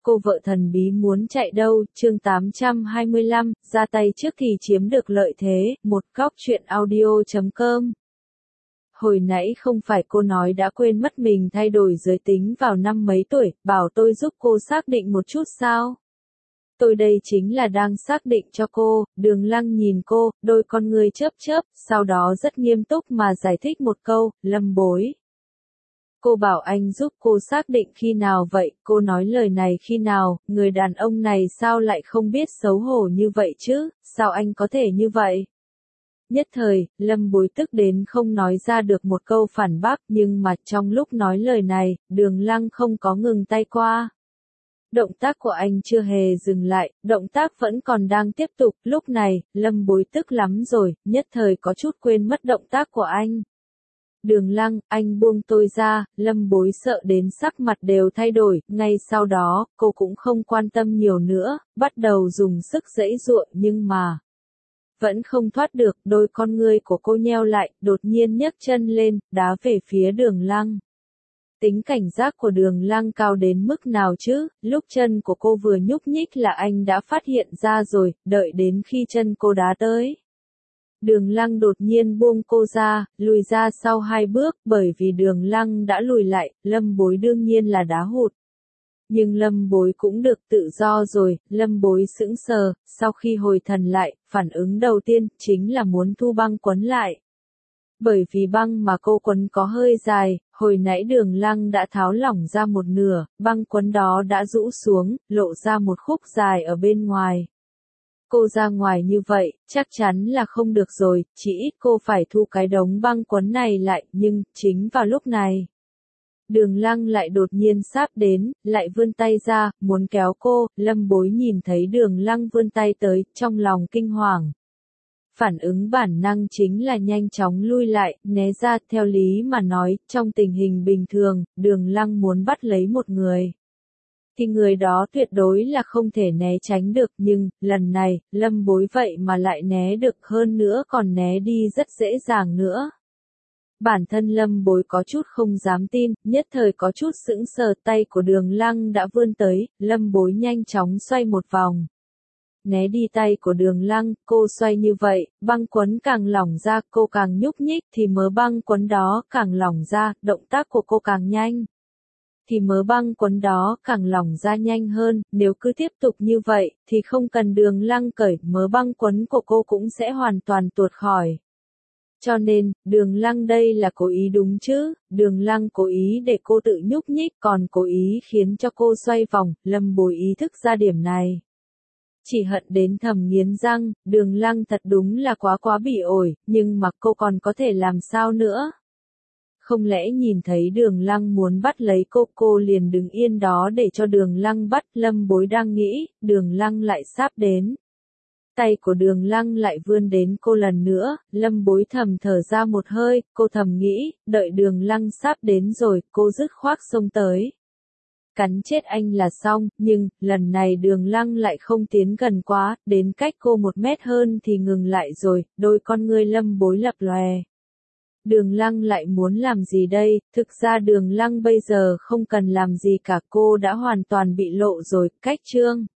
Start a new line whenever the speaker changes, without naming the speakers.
Cô vợ thần bí muốn chạy đâu, chương 825, ra tay trước thì chiếm được lợi thế, một góc truyện audio.com. Hồi nãy không phải cô nói đã quên mất mình thay đổi giới tính vào năm mấy tuổi, bảo tôi giúp cô xác định một chút sao? Tôi đây chính là đang xác định cho cô. Đường Lăng nhìn cô, đôi con ngươi chớp chớp, sau đó rất nghiêm túc mà giải thích một câu, Lâm Bối. Cô bảo anh giúp cô xác định khi nào vậy, cô nói lời này khi nào, người đàn ông này sao lại không biết xấu hổ như vậy chứ, sao anh có thể như vậy? Nhất thời, Lâm Bối tức đến không nói ra được một câu phản bác, nhưng mà trong lúc nói lời này, Đường Lăng không có ngừng tay qua. Động tác của anh chưa hề dừng lại, động tác vẫn còn đang tiếp tục, lúc này, Lâm Bối tức lắm rồi, nhất thời có chút quên mất động tác của anh. Đường Lăng, anh buông tôi ra, Lâm Bối sợ đến sắc mặt đều thay đổi, ngay sau đó, cô cũng không quan tâm nhiều nữa, bắt đầu dùng sức giãy giụa nhưng mà vẫn không thoát được, đôi con ngươi của cô nheo lại, đột nhiên nhấc chân lên, đá về phía Đường Lăng. Tính cảnh giác của Đường Lăng cao đến mức nào chứ, lúc chân của cô vừa nhúc nhích là anh đã phát hiện ra rồi, đợi đến khi chân cô đá tới. Đường Lăng đột nhiên buông cô ra, lùi ra sau 2 bước, bởi vì Đường Lăng đã lùi lại, Lâm Bối đương nhiên là đá hụt. Nhưng Lâm Bối cũng được tự do rồi, Lâm Bối sững sờ, sau khi hồi thần lại, phản ứng đầu tiên chính là muốn thu băng quấn lại. Bởi vì băng mà cô quấn có hơi dài, hồi nãy Đường Lăng đã tháo lỏng ra một nửa, băng quấn đó đã rũ xuống, lộ ra một khúc dài ở bên ngoài. Cô ra ngoài như vậy, chắc chắn là không được rồi, chỉ ít cô phải thu cái đống băng quấn này lại, nhưng, chính vào lúc này. Đường Lăng lại đột nhiên sáp đến, lại vươn tay ra, muốn kéo cô, Lâm Bối nhìn thấy Đường Lăng vươn tay tới, trong lòng kinh hoàng. Phản ứng bản năng chính là nhanh chóng lui lại, né ra, theo lý mà nói, trong tình hình bình thường, Đường Lăng muốn bắt lấy một người. Thì người đó tuyệt đối là không thể né tránh được, nhưng, lần này, Lâm Bối vậy mà lại né được, hơn nữa còn né đi rất dễ dàng nữa. Bản thân Lâm Bối có chút không dám tin, nhất thời có chút sững sờ, tay của Đường Lăng đã vươn tới, Lâm Bối nhanh chóng xoay một vòng. Né đi tay của Đường Lăng, cô xoay như vậy, băng quấn càng lỏng ra, cô càng nhúc nhích, thì mớ băng quấn đó càng lỏng ra, động tác của cô càng nhanh. Thì mớ băng quấn đó càng lỏng ra nhanh hơn, nếu cứ tiếp tục như vậy, thì không cần Đường Lăng cởi, mớ băng quấn của cô cũng sẽ hoàn toàn tuột khỏi. Cho nên, Đường Lăng đây là cố ý đúng chứ, Đường Lăng cố ý để cô tự nhúc nhích, còn cố ý khiến cho cô xoay vòng, Lâm Bối ý thức ra điểm này. Chỉ hận đến thầm nghiến răng, Đường Lăng thật đúng là quá bị ổi, nhưng mà cô còn có thể làm sao nữa? Không lẽ nhìn thấy Đường Lăng muốn bắt lấy cô liền đứng yên đó để cho Đường Lăng bắt, Lâm Bối đang nghĩ, Đường Lăng lại sáp đến. Tay của Đường Lăng lại vươn đến cô lần nữa, Lâm Bối thầm thở ra một hơi, cô thầm nghĩ, đợi Đường Lăng sáp đến rồi, cô dứt khoát xông tới. Cắn chết anh là xong, nhưng, lần này Đường Lăng lại không tiến gần quá, đến cách cô 1 mét hơn thì ngừng lại rồi, đôi con ngươi Lâm Bối lập lòe. Đường Lăng lại muốn làm gì đây, thực ra Đường Lăng bây giờ không cần làm gì cả, cô đã hoàn toàn bị lộ rồi, cách chương.